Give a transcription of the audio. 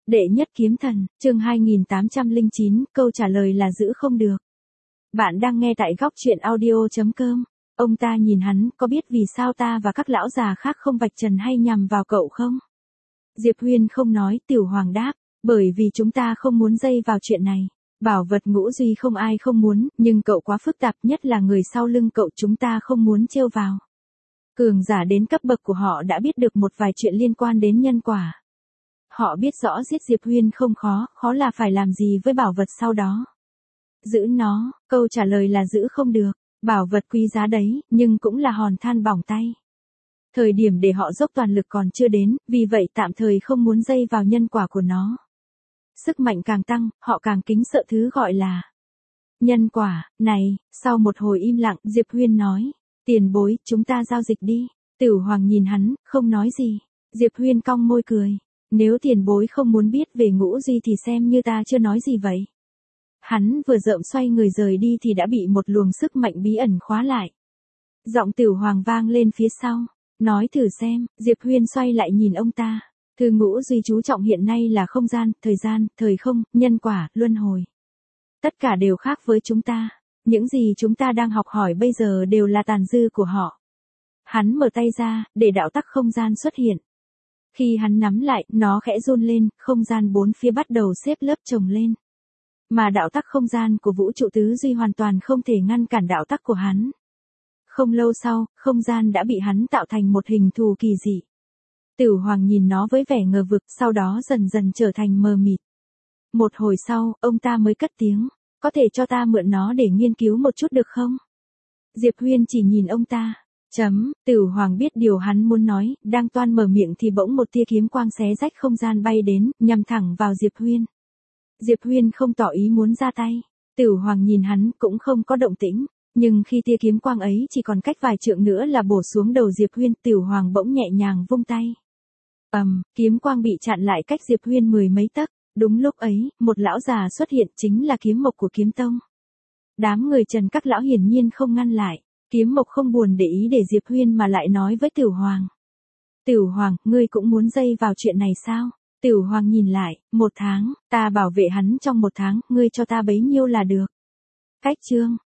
Đệ nhất kiếm thần, chương 2809, câu trả lời là giữ không được. Bạn đang nghe tại góc truyện audio.com. Ông ta nhìn hắn, có biết vì sao ta và các lão già khác không vạch trần hay nhằm vào cậu không? Diệp Huyên không nói, Tiểu Hoàng đáp, bởi vì chúng ta không muốn dây vào chuyện này. Bảo vật ngũ duy không ai không muốn, nhưng cậu quá phức tạp, nhất là người sau lưng cậu, chúng ta không muốn trêu vào. Cường giả đến cấp bậc của họ đã biết được một vài chuyện liên quan đến nhân quả. Họ biết rõ giết Diệp Huyên không khó, khó là phải làm gì với bảo vật sau đó. Giữ nó, câu trả lời là giữ không được, bảo vật quý giá đấy, nhưng cũng là hòn than bỏng tay. Thời điểm để họ dốc toàn lực còn chưa đến, vì vậy tạm thời không muốn dây vào nhân quả của nó. Sức mạnh càng tăng, họ càng kính sợ thứ gọi là nhân quả. Này, sau một hồi im lặng, Diệp Huyên nói, tiền bối, chúng ta giao dịch đi. Tiểu Hoàng nhìn hắn, không nói gì. Diệp Huyên cong môi cười. Nếu tiền bối không muốn biết về ngũ duy thì xem như ta chưa nói gì vậy. Hắn vừa rợm xoay người rời đi thì đã bị một luồng sức mạnh bí ẩn khóa lại. Giọng Tiểu Hoàng vang lên phía sau. Nói thử xem, Diệp Huyên xoay lại nhìn ông ta. Thứ ngũ duy chú trọng hiện nay là không gian, thời không, nhân quả, luân hồi. Tất cả đều khác với chúng ta. Những gì chúng ta đang học hỏi bây giờ đều là tàn dư của họ. Hắn mở tay ra, để đạo tắc không gian xuất hiện. Khi hắn nắm lại, nó khẽ run lên, không gian bốn phía bắt đầu xếp lớp chồng lên. Mà đạo tắc không gian của vũ trụ tứ duy hoàn toàn không thể ngăn cản đạo tắc của hắn. Không lâu sau, không gian đã bị hắn tạo thành một hình thù kỳ dị. Tiểu Hoàng nhìn nó với vẻ ngờ vực, sau đó dần dần trở thành mờ mịt. Một hồi sau, ông ta mới cất tiếng, có thể cho ta mượn nó để nghiên cứu một chút được không? Diệp Huyên chỉ nhìn ông ta. Tiểu Hoàng biết điều hắn muốn nói, đang toan mở miệng thì bỗng một tia kiếm quang xé rách không gian bay đến, nhằm thẳng vào Diệp Huyên. Diệp Huyên không tỏ ý muốn ra tay. Tiểu Hoàng nhìn hắn cũng không có động tĩnh, nhưng khi tia kiếm quang ấy chỉ còn cách vài trượng nữa là bổ xuống đầu Diệp Huyên, Tiểu Hoàng bỗng nhẹ nhàng vung tay. Kiếm quang bị chặn lại cách Diệp Huyên mười mấy tấc. Đúng lúc ấy, một lão già xuất hiện, chính là kiếm mộc của kiếm tông. Đám người Trần các lão hiển nhiên không ngăn lại. Kiếm mộc không buồn để ý để Diệp Huyên mà lại nói với Tiểu Hoàng. Tiểu Hoàng, ngươi cũng muốn dây vào chuyện này sao? Tiểu Hoàng nhìn lại, 1 tháng, ta bảo vệ hắn trong 1 tháng, ngươi cho ta bấy nhiêu là được. Cách chương,